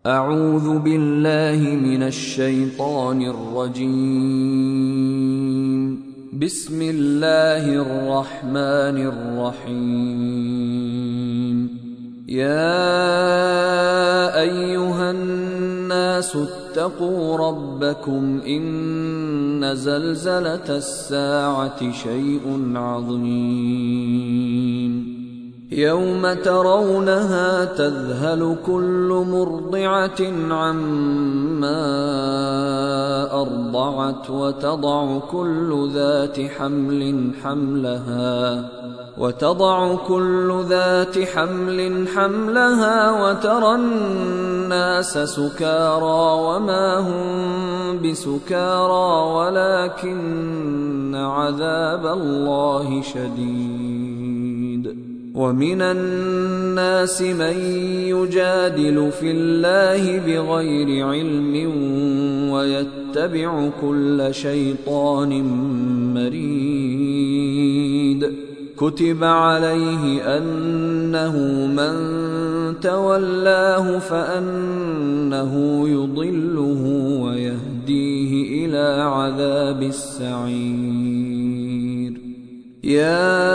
أعوذ بالله من الشيطان الرجيم. بسم الله الرحمن الرحيم. يا أيها الناس اتقوا ربكم إن زلزلة الساعة شيء عظيم يوم ترونها تذهل كل مرضعة عما أرضعت وتضع كل ذات حمل حملها وترى الناس سكارى وما هم بسكارى ولكن عذاب الله شديد. ومن الناس من يجادل في الله بغير علم ويتبع كل شيطان مريد. كتب عليه أنه من تولاه فأنه يضله ويهديه إلى عذاب السعير. يا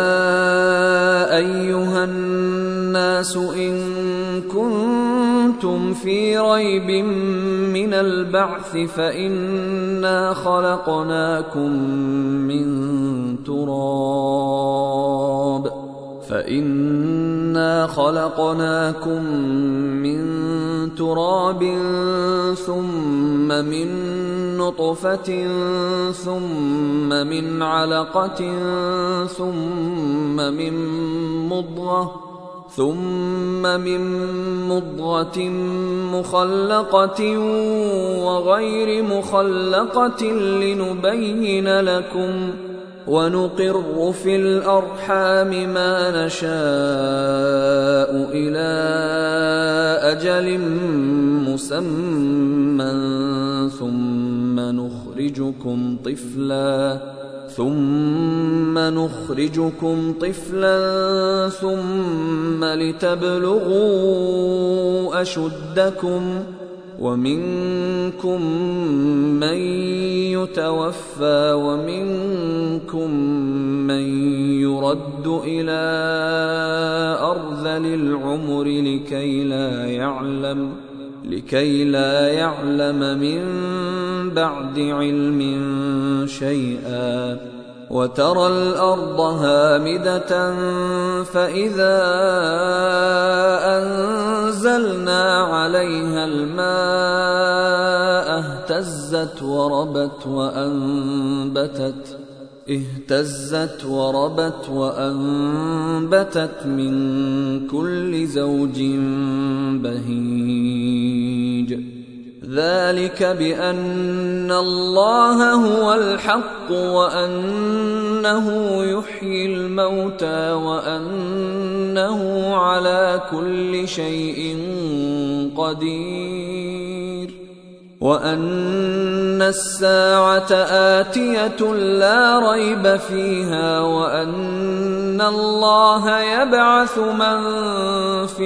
أيها الناس إن كنتم في ريب من البعث فإنا خلقناكم من تراب ثم من نطفة ثم من علقة ثم من مضغة مخلقة وغير مخلقة لنبين لكم ونقر في الأرحام ما نشاء إلى أجل مسمى ثم نخرجكم طفلا ثم لتبلغوا أشدكم ومنكم من يتوفى ومنكم من يرد إلى أرذل العمر لكي لا يعلم من بعد علم شيئا. وترى الأرض هامدة فإذا أنزلنا عليها الماء اهتزت وربت وأنبتت من كل زوج بهيج. ذلك بأن الله هو الحق وأنه يحيي الموتى وأنه على كل شيء قدير وأن الساعة آتية لا ريب فيها وأن الله يبعث من في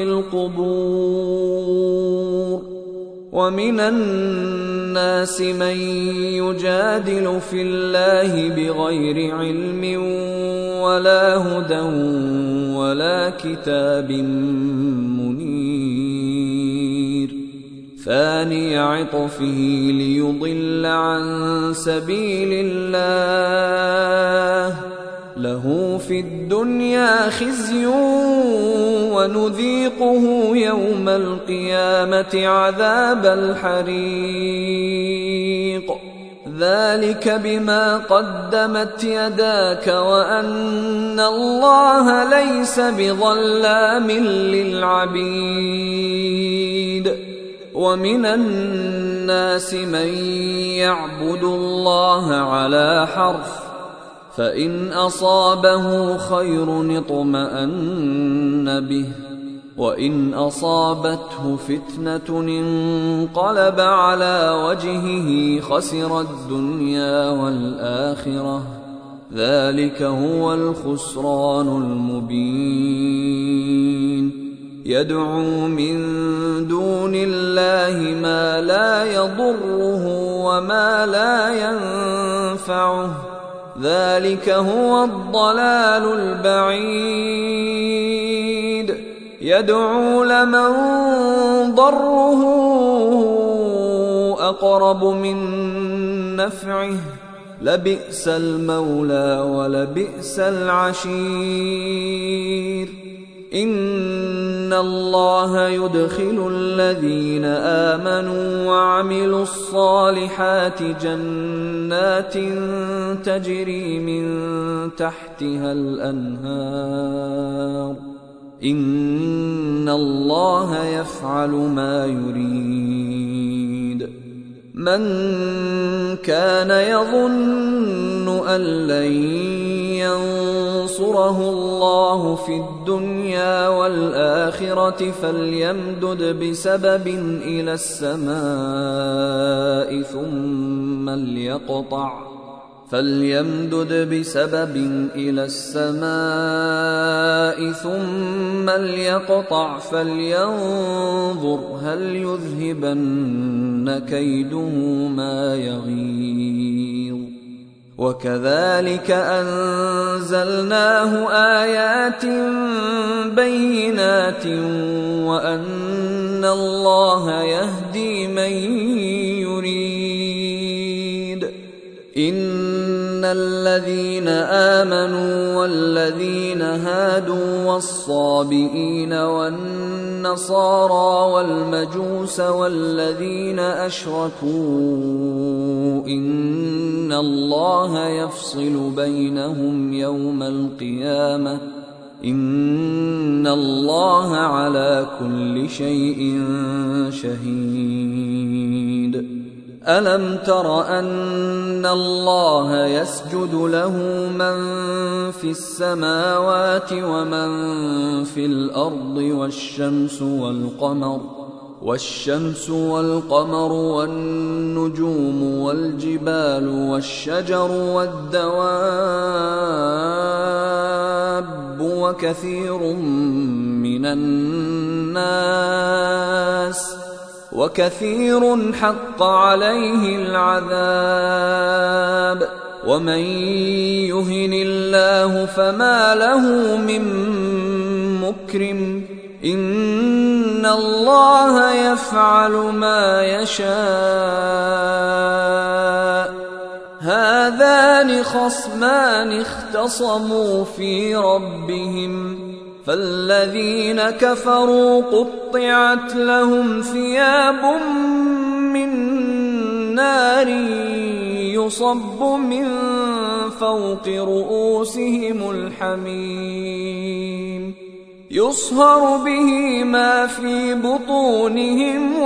القبور. ومن الناس من يجادل في الله بغير علم ولا هدى ولا كتاب منير. ثاني عطفه ليضل عن سبيل الله له في الدنيا خزي ونذيقه يوم القيامة عذاب الحريق. ذلك بما قدمت يداك وأن الله ليس بظلام للعبيد. ومن الناس من يعبد الله على حرف فإن أصابه خير اطمأن به وإن أصابته فتنة انقلب على وجهه خسر الدنيا والآخرة ذلك هو الخسران المبين. يدعو من دون الله ما لا يضره وما لا ينفعه، ذلك هو الضلال البعيد. يدعو لمن ضره أقرب من نفعه، لبئس المولى ولبئس العشير. إن الله يدخل الذين آمنوا وعملوا الصالحات جنات تجري من تحتها الأنهار، إن الله يفعل ما يريد. من كان يظن أن لن ينصره الله في الدنيا والآخرة فليمدد بسبب إلى السماء ثم ليقطع فلينظر هل يذهبن كيده ما يغيظ. وكذلك أنزلناه آيات بينات وأن الله يهدي من يريد. إن الذين آمنوا والذين هادوا والصابئين والنصارى والمجوس والذين أشركوا إن الله يفصل بينهم يوم القيامة، إن الله على كل شيء شهيد. ألم تر أن الله يسجد له من في السماوات ومن في الأرض والشمس والقمر والنجوم والجبال والشجر والدواب وكثير حق عليه العذاب. ومن يهن الله فما له من مكرم، إن الله يفعل ما يشاء. هذان خصمان اختصموا في ربهم، فالذين كفروا قطعت لهم ثياب من نار يصب من فوق رؤوسهم الحميم، يصهر به ما في بطونهم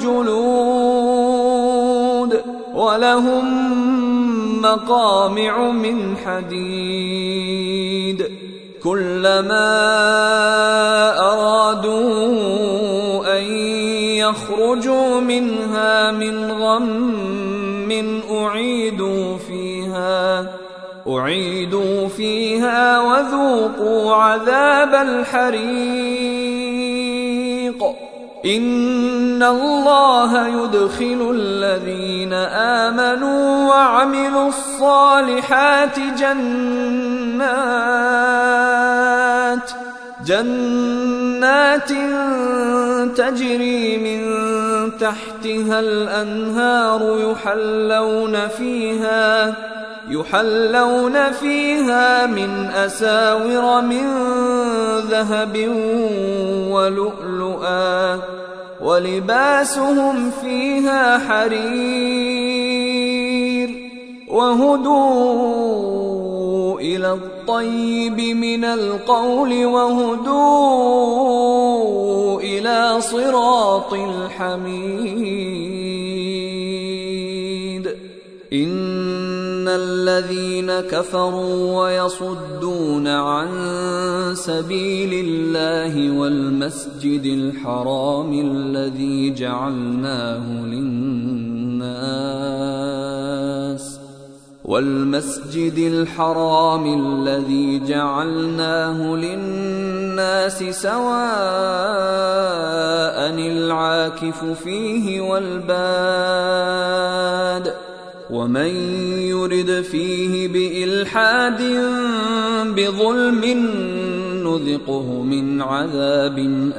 والجلود، ولهم مقامع من حديد. كلما أرادوا أن يخرجوا منها من غم أعيدوا فيها وذوقوا عذاب الحريق. إن الله يدخل الذين آمنوا وعملوا الصالحات جنات تجري من تحتها الأنهار يحلون فيها من أساور من ذهب ولؤلؤا، ولباسهم فيها حرير. وهدوا إلى الطيب من القول وهدوا إلى صراط الحميد. إن الذين كفروا ويصدون عن سبيل الله والمسجد الحرام الذي والمسجد الحرام الذي جعلناه للناس سواء العاكف فيه والباد ومن يرد فيه بإلحاد بظلم نذقه من عذاب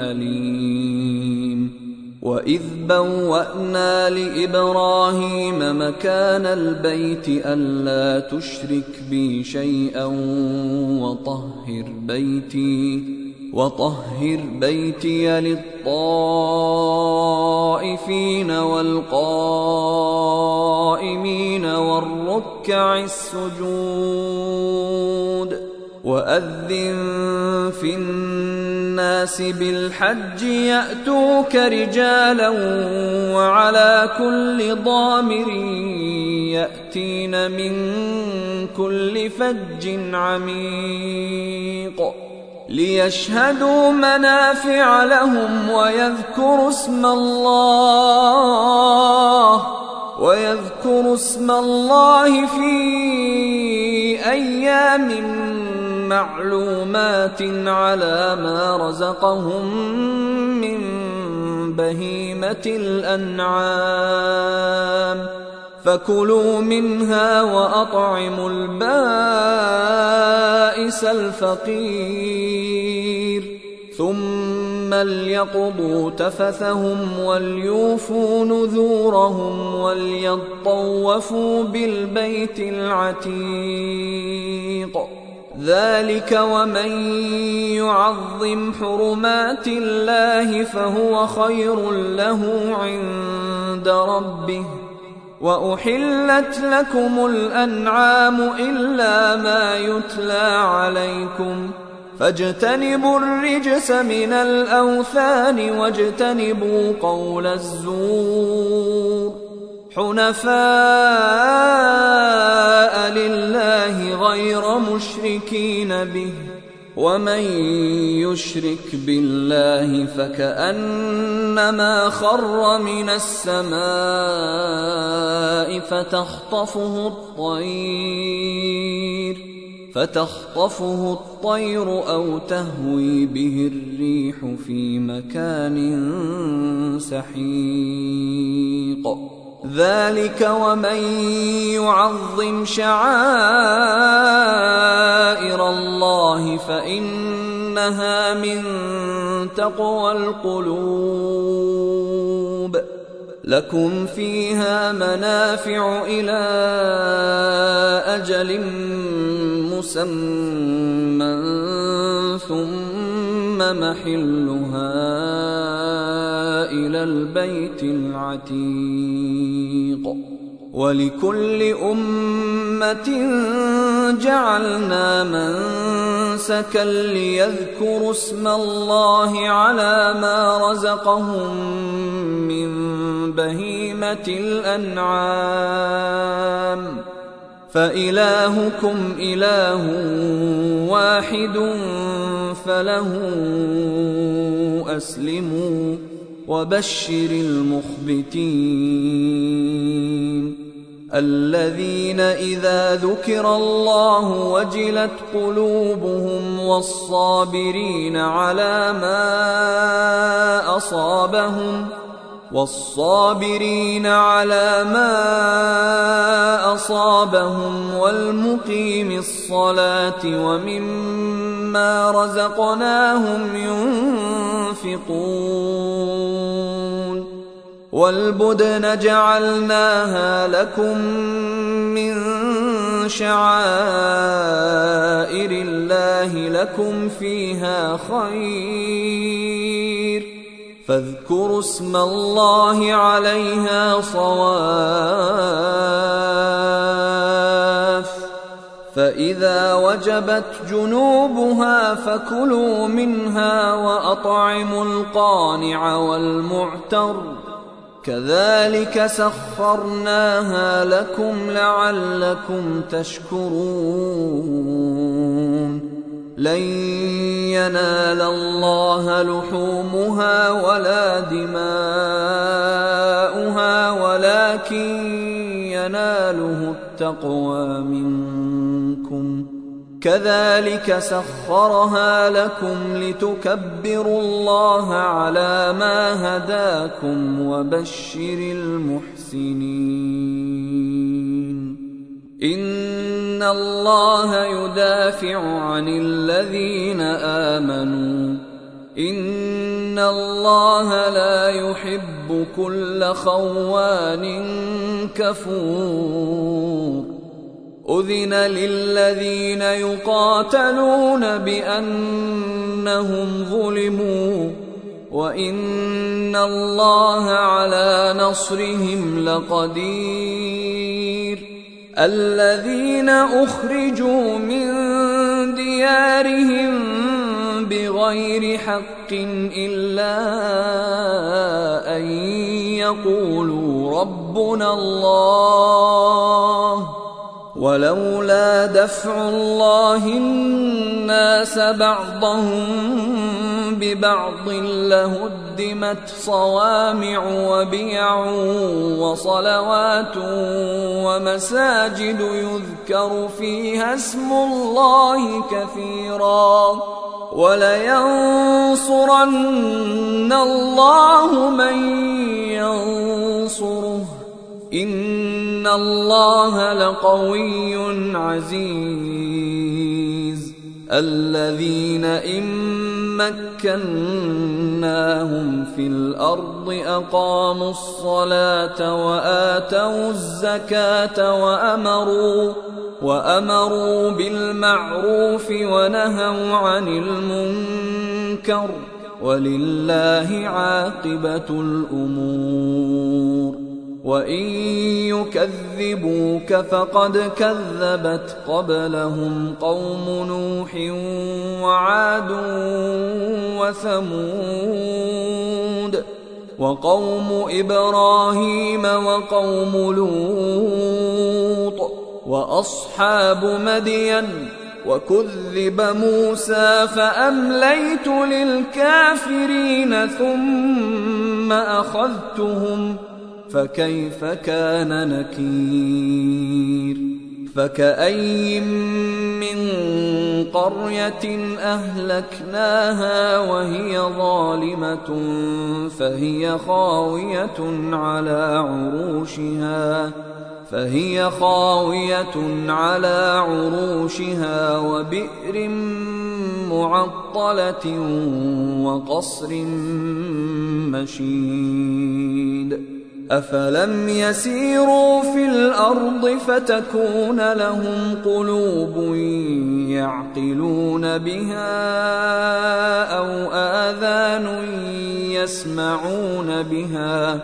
أليم. وإذ بوأنا لإبراهيم مكان البيت ألا تشرك بي شيئا وطهر بيتي للطائفين والقائمين والركع السجود. وأذن في الناس بالحج يأتوك رجالا وعلى كل ضامر يأتين من كل فج عميق ليشهدوا منافع لهم ويذكروا اسم الله في أيام معلومات على ما رزقهم من بهيمة الأنعام فكلوا منها وأطعموا البائس الفقير ثم ليقضوا تفثهم وليوفوا نذورهم وليطوفوا بالبيت العتيق. ذلك ومن يعظم حرمات الله فهو خير له عند ربه. وأحلت لكم الأنعام إلا ما يتلى عليكم فاجتنبوا الرجس من الأوثان واجتنبوا قول الزور حنفاء لله غير مشركين به ومن يشرك بالله فكأنما خر من السماء فتخطفه الطير أو تهوي به الريح في مكان سحيق. ذلك ومن يعظم شعائر الله فإنها من تقوى القلوب. لكم فيها منافع إلى أجل مسمى ثم محلها إلى البيت العتيق. ولكل أمة جعلنا منسكا ليذكروا اسم الله على ما رزقهم من بهيمة الأنعام فإلهكم إله واحد فله أسلموا وبشر المخبتين الذين إذا ذكر الله وجلت قلوبهم والصابرين على ما أصابهم والمقيم الصلاة ومما رزقناهم ينفقون. والبدن جعلناها لكم من شعائر الله لكم فيها خير فاذكروا اسم الله عليها صواف فإذا وجبت جنوبها فكلوا منها وأطعموا القانع والمعتر كذلك سخرناها لكم لعلكم تشكرون. لن ينال الله لحومها ولا دماؤها ولكن يناله التقوى منكم كذلك سخرها لكم لتكبروا الله على ما هداكم وبشر المحسنين إن الله يدافع عن الذين آمنوا إن الله لا يحب كل خوان كفور أذن للذين يقاتلون بأنهم ظلموا وإن الله على نصرهم لقدير الذين أخرجوا من ديارهم بغير حق إلا أن يقولوا ربنا الله ولولا دفع الله الناس بعضهم ببعض لهدمت صوامع وبيع وصلوات ومساجد يذكر فيها اسم الله كثيرا ولينصرن الله من ينصره إن الله لقوي عزيز الذين إن مكناهم في الأرض أقاموا الصلاة وآتوا الزكاة وأمروا بالمعروف ونهوا عن المنكر ولله عاقبة الأمور وإن يكذبوك فقد كذبت قبلهم قوم نوح وعاد وثمود وقوم إبراهيم وقوم لوط وأصحاب مدين وكذب موسى فأمليت للكافرين ثم أخذتهم فكيف كان نكير فكأي من قرية أهلكناها وهي ظالمة فهي خاوية على عروشها وبئر معطلة وقصر مشيد أفلم يسيروا في الأرض فتكون لهم قلوب يعقلون بها أو آذان يسمعون بها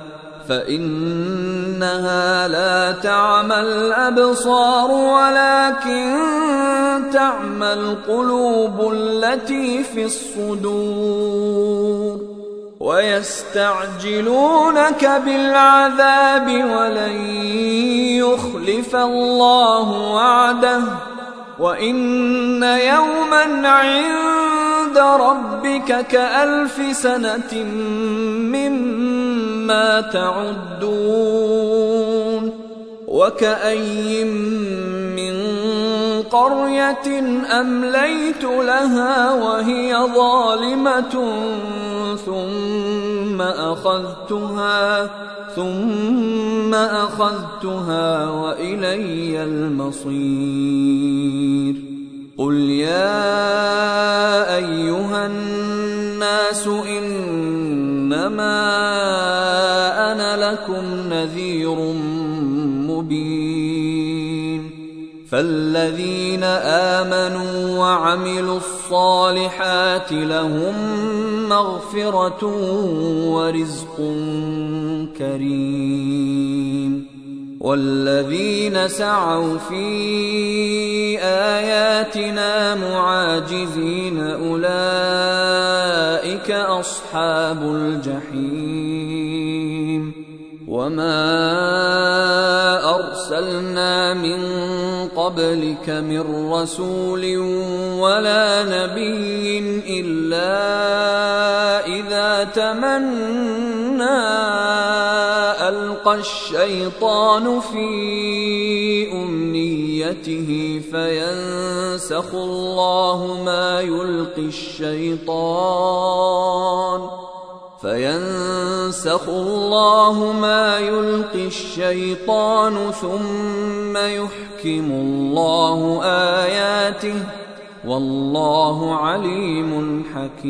فإنها لا تعمى الأبصار ولكن تعمى القلوب التي في الصدور ويستعجلونك بالعذاب ولن يخلف الله وعده وإن يوما عند ربك كألف سنة مما تعدون وكأي من قرية أمليت لها وهي ظالمة ثم أخذتها وإلي المصير قل يا أيها الناس إنما أنا لكم نذير مبين فالذين آمنوا وعملوا الصالحات لهم مغفرة ورزق كريم والذين سعوا في آياتنا معاجزين أولئك أصحاب الجحيم وما أرسلنا من قبلك من رسول ولا نبي إلا إذا تمنى ألقى الشيطان في أمنيته فينسخ الله ما يلقي الشيطان ثم يحكم الله آياته والله عليم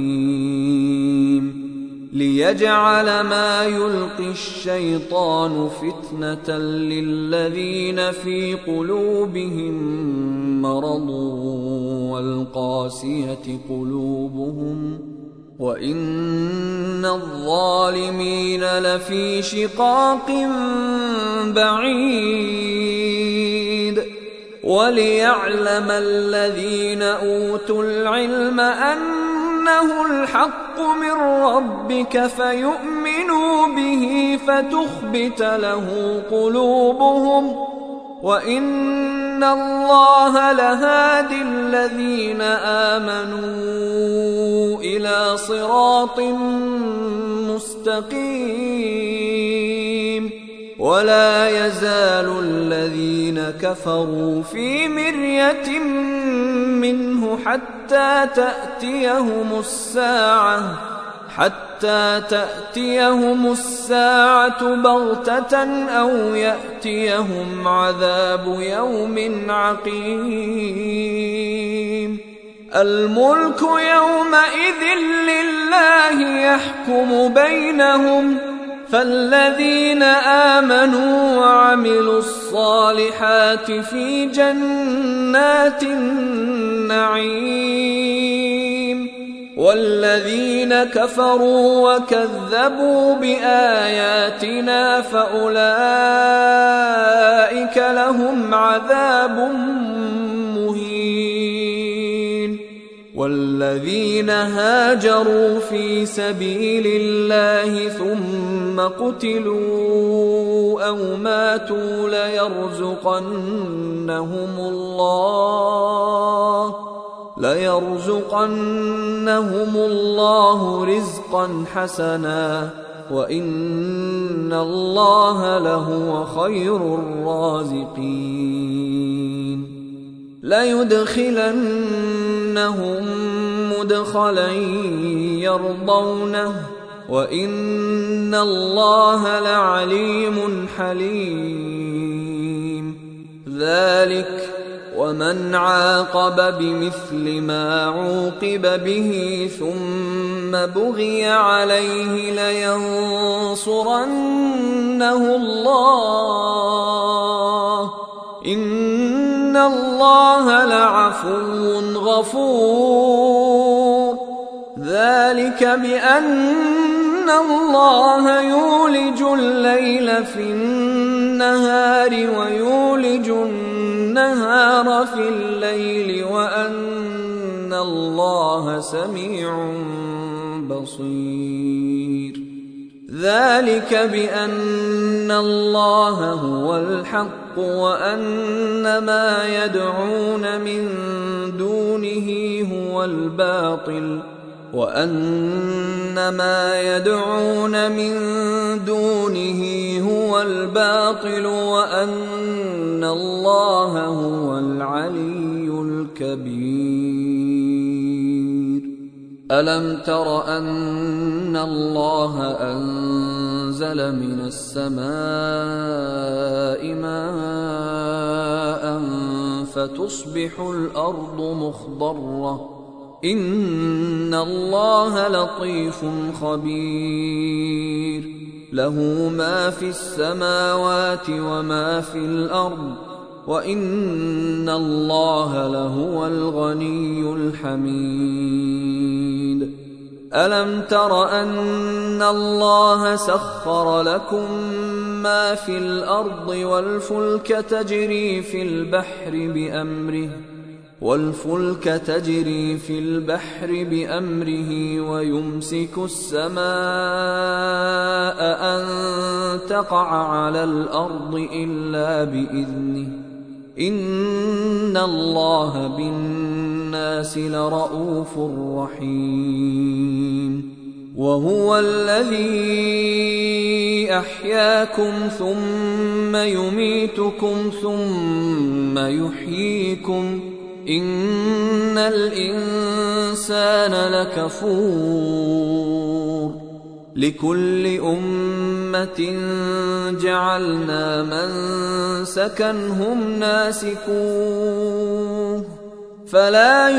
حكيم ليجعل ما يلقي الشيطان فتنة للذين في قلوبهم مرض والقاسية قلوبهم وإن الظالمين لفي شقاق بعيد وليعلم الذين أوتوا العلم أنه الحق من ربك فيؤمنوا به فتخبت له قلوبهم وإن الله لهادي الذين آمنوا إلى صراط مستقيم ولا يزال الذين كفروا في مرية منه حتى تأتيهم الساعة بغتة أو يأتيهم عذاب يوم عقيم الملك يومئذ لله يحكم بينهم فالذين آمنوا وعملوا الصالحات في جنات النعيم والذين كفروا وكذبوا بآياتنا فأولئك لهم عذاب مهين والذين هاجروا في سبيل الله ثم قتلوا أو ماتوا ليرزقنهم الله رزقا حسنا وإن الله لهو خير الرازقين ليدخلنهم مدخلا يرضونه وإن الله لعليم حليم ذلك ومن عاقب بمثل ما عوقب به ثم بغي عليه لينصرنه الله إن الله لعفو غفور ذلك بأن الله يولج الليل في النهار ويولج النهار في الليل وأن الله سميع بصير ذلك بأن الله هو الحق وأن ما يدعون من دونه هو الباطل وأن الله هو العلي الكبير ألم تر أن الله أنزل من السماء ماء فتصبح الأرض مخضرة إن الله لطيف خبير له ما في السماوات وما في الأرض وإن الله لهو الغني الحميد ألم تر أن الله سخر لكم ما في الأرض والفلك تجري في البحر بأمره ويمسك السماء أن تقع على الأرض إلا بإذنه إن الله بالناس لرءوف رحيم وهو الذي أحياكم ثم يميتكم ثم يحييكم إن الإنسان لكفور لكل أمة جعلنا منسكا هم ناسكوه فلا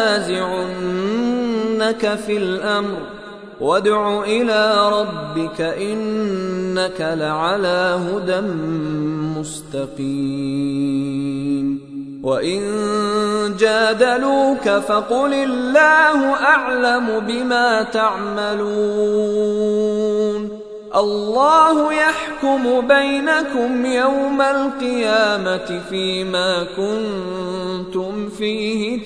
ينازعنك في الأمر وادع إلى ربك إنك لعلى هدى مستقيم وإن جادلوك فقل الله أعلم بما تعملون الله يحكم بينكم يوم القيامة فيما كنتم فيه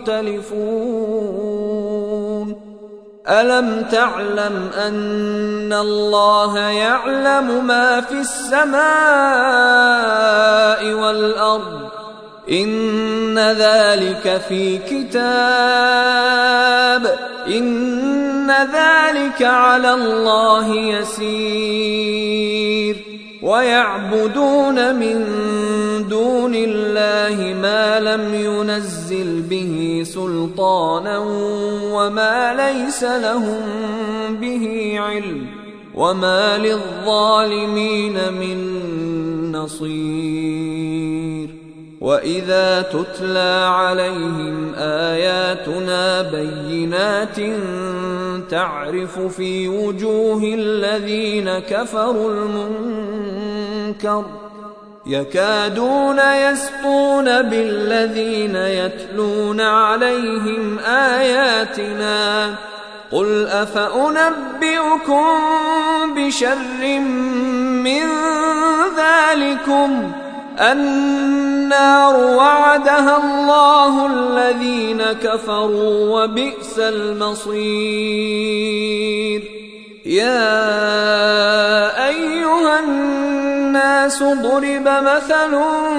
تختلفون ألم تعلم أن الله يعلم ما في السماء والأرض إن ذلك في كتاب إن ذلك على الله يسير ويعبدون من دون الله ما لم ينزل به سلطانا وما ليس لهم به علم وما للظالمين من نصير وإذا تتلى عليهم آياتنا بينات تعرف في وجوه الذين كفروا المنكر يكادون يسطون بالذين يتلون عليهم آياتنا قل أفأنبئكم بشر من ذلكم النار وعدها الله الذين كفروا وبئس المصير يا أيها الناس ضرب مثل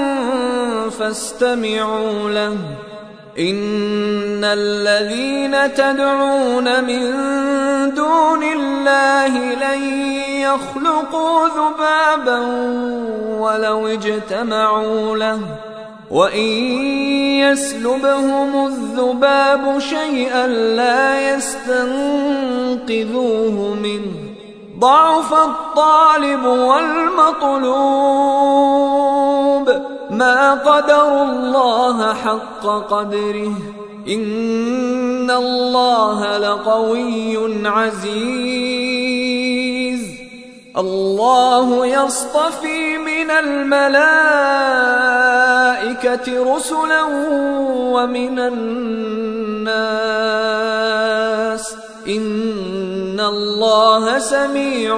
فاستمعوا له إن الذين تدعون من دون الله لن يخلقوا ذبابا ولو اجتمعوا له وإن يسلبهم الذباب شيئا لا يستنقذوه منه ضعف الطالب والمطلوب ما قدروا الله حق قدره إن الله لقوي عزيز الله يصطفي من الملائكة رسلا ومن الناس إن الله سميع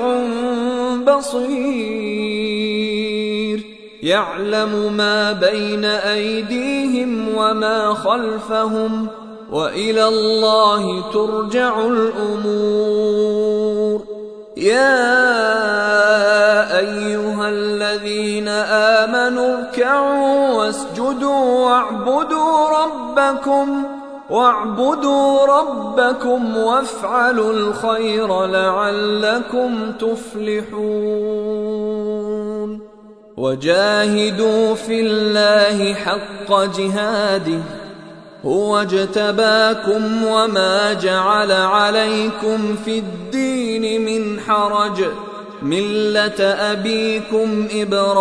بصير يعلم ما بين أيديهم وما خلفهم وإلى الله ترجع الأمور يا أيها الذين آمنوا اركعوا واسجدوا واعبدوا ربكم وافعلوا الخير لعلكم تفلحون وجاهدوا في الله حق جهاده هو اجتباكم وما جعل عليكم في الدين من حرج ملة أبيكم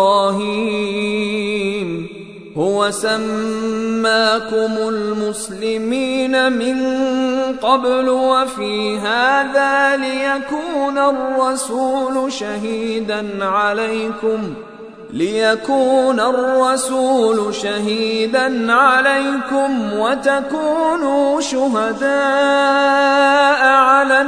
إبراهيم هو سماكم المسلمين من قبل وفي هذا ليكون الرسول شهيدا عليكم وتكونوا شهداء على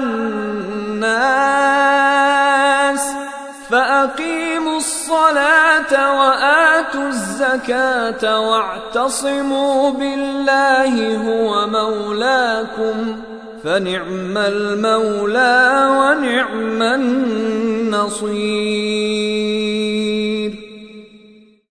الناس فأقيموا الصلاة وآتوا الزكاة واعتصموا بالله هو مولاكم فنعم المولى ونعم النصير